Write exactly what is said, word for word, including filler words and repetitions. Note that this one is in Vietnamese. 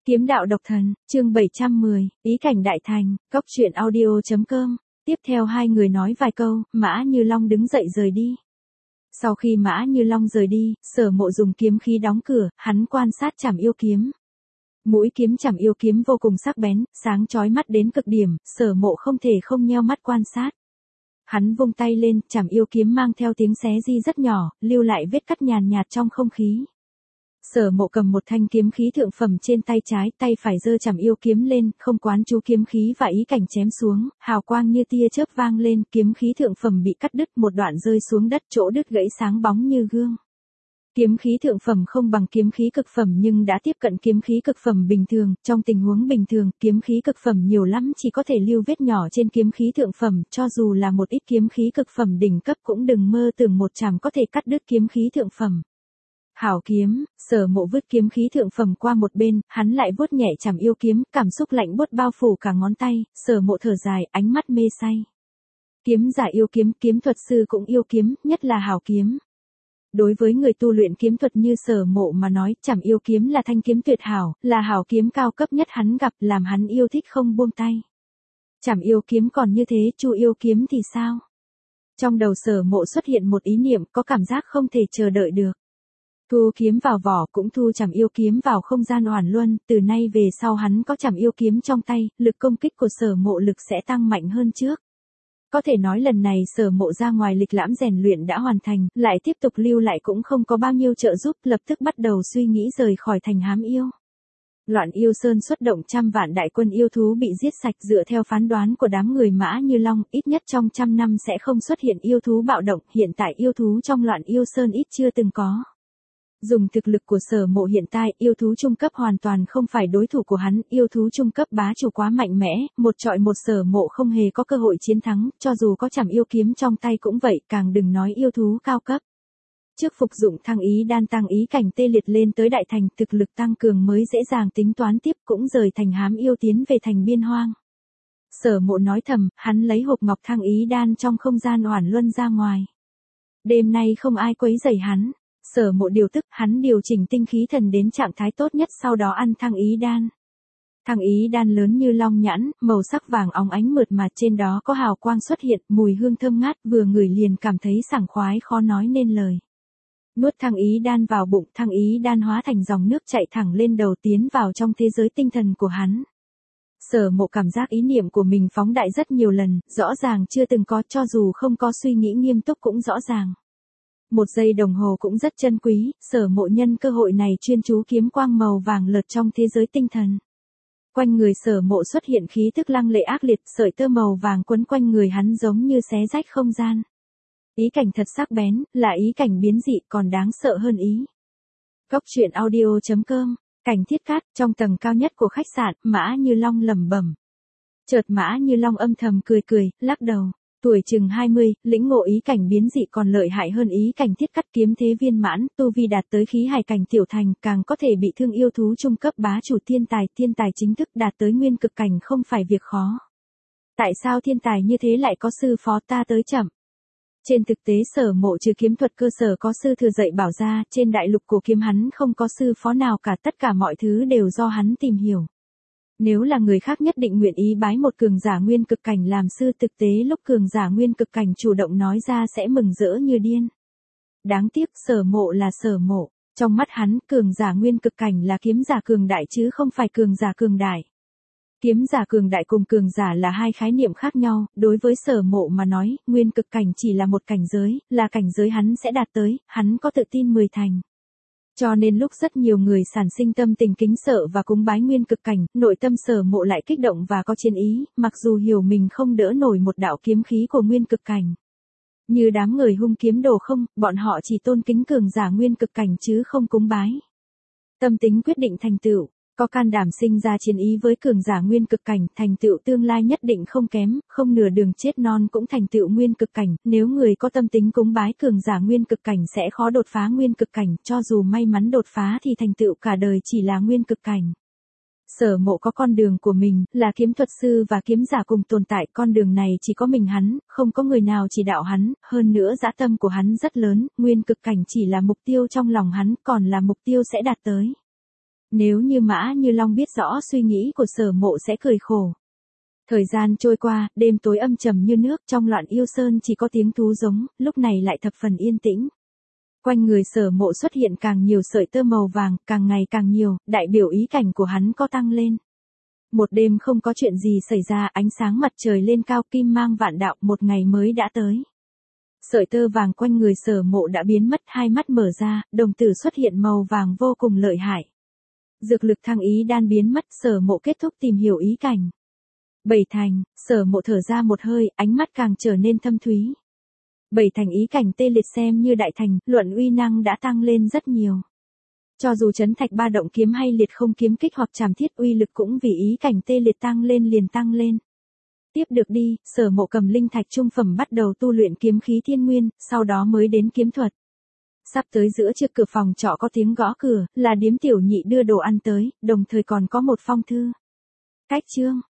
Kiếm đạo độc thần, chương bảy trăm mười, ý cảnh đại thành, góc truyện audio.com. Tiếp theo hai người nói vài câu, Mã Như Long đứng dậy rời đi. Sau khi Mã Như Long rời đi, Sở Mộ dùng kiếm khí đóng cửa, hắn quan sát Trảm Yêu kiếm. Mũi kiếm Trảm Yêu kiếm vô cùng sắc bén, sáng chói mắt đến cực điểm, Sở Mộ không thể không nheo mắt quan sát. Hắn vung tay lên, Trảm Yêu kiếm mang theo tiếng xé gi rất nhỏ, lưu lại vết cắt nhàn nhạt trong không khí. Sở Mộ cầm một thanh kiếm khí thượng phẩm trên tay trái, tay phải giơ Trảm Yêu kiếm lên, không quán chú kiếm khí và ý cảnh chém xuống, hào quang như tia chớp vang lên, kiếm khí thượng phẩm bị cắt đứt, một đoạn rơi xuống đất, chỗ đứt gãy sáng bóng như gương. Kiếm khí thượng phẩm không bằng kiếm khí cực phẩm nhưng đã tiếp cận kiếm khí cực phẩm bình thường, trong tình huống bình thường, kiếm khí cực phẩm nhiều lắm chỉ có thể lưu vết nhỏ trên kiếm khí thượng phẩm, cho dù là một ít kiếm khí cực phẩm đỉnh cấp cũng đừng mơ tưởng một chàm có thể cắt đứt kiếm khí thượng phẩm. Hảo kiếm, Sở Mộ vứt kiếm khí thượng phẩm qua một bên, hắn lại vuốt nhẹ Trảm Yêu kiếm, cảm xúc lạnh buốt bao phủ cả ngón tay, Sở Mộ thở dài, ánh mắt mê say. Kiếm giả yêu kiếm, kiếm thuật sư cũng yêu kiếm, nhất là hảo kiếm. Đối với người tu luyện kiếm thuật như Sở Mộ mà nói, Trảm Yêu kiếm là thanh kiếm tuyệt hảo, là hảo kiếm cao cấp nhất hắn gặp, làm hắn yêu thích không buông tay. Trảm Yêu kiếm còn như thế, Chu Yêu kiếm thì sao? Trong đầu Sở Mộ xuất hiện một ý niệm, có cảm giác không thể chờ đợi được. Thu kiếm vào vỏ cũng thu Trảm Yêu kiếm vào không gian oản luân, từ nay về sau hắn có Trảm Yêu kiếm trong tay, lực công kích của Sở Mộ lực sẽ tăng mạnh hơn trước. Có thể nói lần này Sở Mộ ra ngoài lịch lãm rèn luyện đã hoàn thành, lại tiếp tục lưu lại cũng không có bao nhiêu trợ giúp, lập tức bắt đầu suy nghĩ rời khỏi thành hám yêu. Loạn Yêu Sơn xuất động trăm vạn đại quân yêu thú bị giết sạch, dựa theo phán đoán của đám người Mã Như Long, ít nhất trong trăm năm sẽ không xuất hiện yêu thú bạo động, hiện tại yêu thú trong Loạn Yêu Sơn ít chưa từng có. Dùng thực lực của Sở Mộ hiện tại, yêu thú trung cấp hoàn toàn không phải đối thủ của hắn, yêu thú trung cấp bá chủ quá mạnh mẽ, một trọi một Sở Mộ không hề có cơ hội chiến thắng, cho dù có Trảm Yêu kiếm trong tay cũng vậy, càng đừng nói yêu thú cao cấp. Trước phục dụng Thăng Ý đan tăng ý cảnh tê liệt lên tới đại thành, thực lực tăng cường mới dễ dàng tính toán tiếp, cũng rời thành hám yêu tiến về thành biên hoang. Sở Mộ nói thầm, hắn lấy hộp ngọc Thăng Ý đan trong không gian oản luân ra ngoài. Đêm nay không ai quấy rầy hắn. Sở Mộ điều tức, hắn điều chỉnh tinh khí thần đến trạng thái tốt nhất, sau đó ăn Thăng Ý đan. Thăng Ý đan lớn như long nhãn, màu sắc vàng óng ánh mượt mà, trên đó có hào quang xuất hiện, mùi hương thơm ngát, vừa ngửi liền cảm thấy sảng khoái khó nói nên lời. Nuốt Thăng Ý đan vào bụng, Thăng Ý đan hóa thành dòng nước chạy thẳng lên đầu tiến vào trong thế giới tinh thần của hắn. Sở Mộ cảm giác ý niệm của mình phóng đại rất nhiều lần, rõ ràng chưa từng có, cho dù không có suy nghĩ nghiêm túc cũng rõ ràng. Một giây đồng hồ cũng rất chân quý, Sở Mộ nhân cơ hội này chuyên chú kiếm quang màu vàng lợt trong thế giới tinh thần. Quanh người Sở Mộ xuất hiện khí tức lăng lệ ác liệt, sợi tơ màu vàng quấn quanh người hắn giống như xé rách không gian. Ý cảnh thật sắc bén, là ý cảnh biến dị còn đáng sợ hơn ý. Góc truyện audio.com, cảnh Thiết Cát, trong tầng cao nhất của khách sạn, Mã Như Long lẩm bẩm. Chợt Mã Như Long âm thầm cười cười, lắc đầu. Tuổi chừng hai mươi, lĩnh ngộ ý cảnh biến dị còn lợi hại hơn ý cảnh Thiết Cắt, kiếm thế viên mãn, tu vi đạt tới khí hải cảnh tiểu thành, càng có thể bị thương yêu thú trung cấp bá chủ thiên tài, thiên tài chính thức đạt tới nguyên cực cảnh không phải việc khó. Tại sao thiên tài như thế lại có sư phó ta tới chậm? Trên thực tế Sở Mộ trừ kiếm thuật cơ sở có sư thừa dạy bảo ra, trên đại lục của kiếm hắn không có sư phó nào cả, tất cả mọi thứ đều do hắn tìm hiểu. Nếu là người khác nhất định nguyện ý bái một cường giả nguyên cực cảnh làm sư, thực tế lúc cường giả nguyên cực cảnh chủ động nói ra sẽ mừng rỡ như điên. Đáng tiếc Sở Mộ là Sở Mộ, trong mắt hắn cường giả nguyên cực cảnh là kiếm giả cường đại chứ không phải cường giả cường đại. Kiếm giả cường đại cùng cường giả là hai khái niệm khác nhau, đối với Sở Mộ mà nói, nguyên cực cảnh chỉ là một cảnh giới, là cảnh giới hắn sẽ đạt tới, hắn có tự tin mười thành. Cho nên lúc rất nhiều người sản sinh tâm tình kính sợ và cúng bái nguyên cực cảnh, nội tâm Sở Mộ lại kích động và có chiến ý, mặc dù hiểu mình không đỡ nổi một đạo kiếm khí của nguyên cực cảnh. Như đám người hung kiếm đồ không, bọn họ chỉ tôn kính cường giả nguyên cực cảnh chứ không cúng bái. Tâm tính quyết định thành tựu, có can đảm sinh ra chiến ý với cường giả nguyên cực cảnh, thành tựu tương lai nhất định không kém, không nửa đường chết non cũng thành tựu nguyên cực cảnh, nếu người có tâm tính cúng bái cường giả nguyên cực cảnh sẽ khó đột phá nguyên cực cảnh, cho dù may mắn đột phá thì thành tựu cả đời chỉ là nguyên cực cảnh. Sở Mộ có con đường của mình, là kiếm thuật sư và kiếm giả cùng tồn tại, con đường này chỉ có mình hắn, không có người nào chỉ đạo hắn, hơn nữa dã tâm của hắn rất lớn, nguyên cực cảnh chỉ là mục tiêu trong lòng hắn, còn là mục tiêu sẽ đạt tới. Nếu như Mã Như Long biết rõ suy nghĩ của Sở Mộ sẽ cười khổ. Thời gian trôi qua, đêm tối âm trầm như nước, trong loạn yêu sơn chỉ có tiếng thú giống, lúc này lại thập phần yên tĩnh. Quanh người Sở Mộ xuất hiện càng nhiều sợi tơ màu vàng, càng ngày càng nhiều, đại biểu ý cảnh của hắn có tăng lên. Một đêm không có chuyện gì xảy ra, ánh sáng mặt trời lên cao, kim mang vạn đạo, một ngày mới đã tới. Sợi tơ vàng quanh người Sở Mộ đã biến mất, hai mắt mở ra, đồng tử xuất hiện màu vàng vô cùng lợi hại. Dược lực thăng ý đan biến mất, Sở Mộ kết thúc tìm hiểu ý cảnh. Bảy thành, Sở Mộ thở ra một hơi, ánh mắt càng trở nên thâm thúy. Bảy thành ý cảnh tê liệt xem như đại thành, luận uy năng đã tăng lên rất nhiều. Cho dù chấn thạch ba động kiếm hay liệt không kiếm kích hoặc trảm thiết uy lực cũng vì ý cảnh tê liệt tăng lên liền tăng lên. Tiếp được đi, Sở Mộ cầm linh thạch trung phẩm bắt đầu tu luyện kiếm khí thiên nguyên, sau đó mới đến kiếm thuật. Sắp tới giữa trước cửa phòng trọ có tiếng gõ cửa, là điếm tiểu nhị đưa đồ ăn tới, đồng thời còn có một phong thư. Cách chương.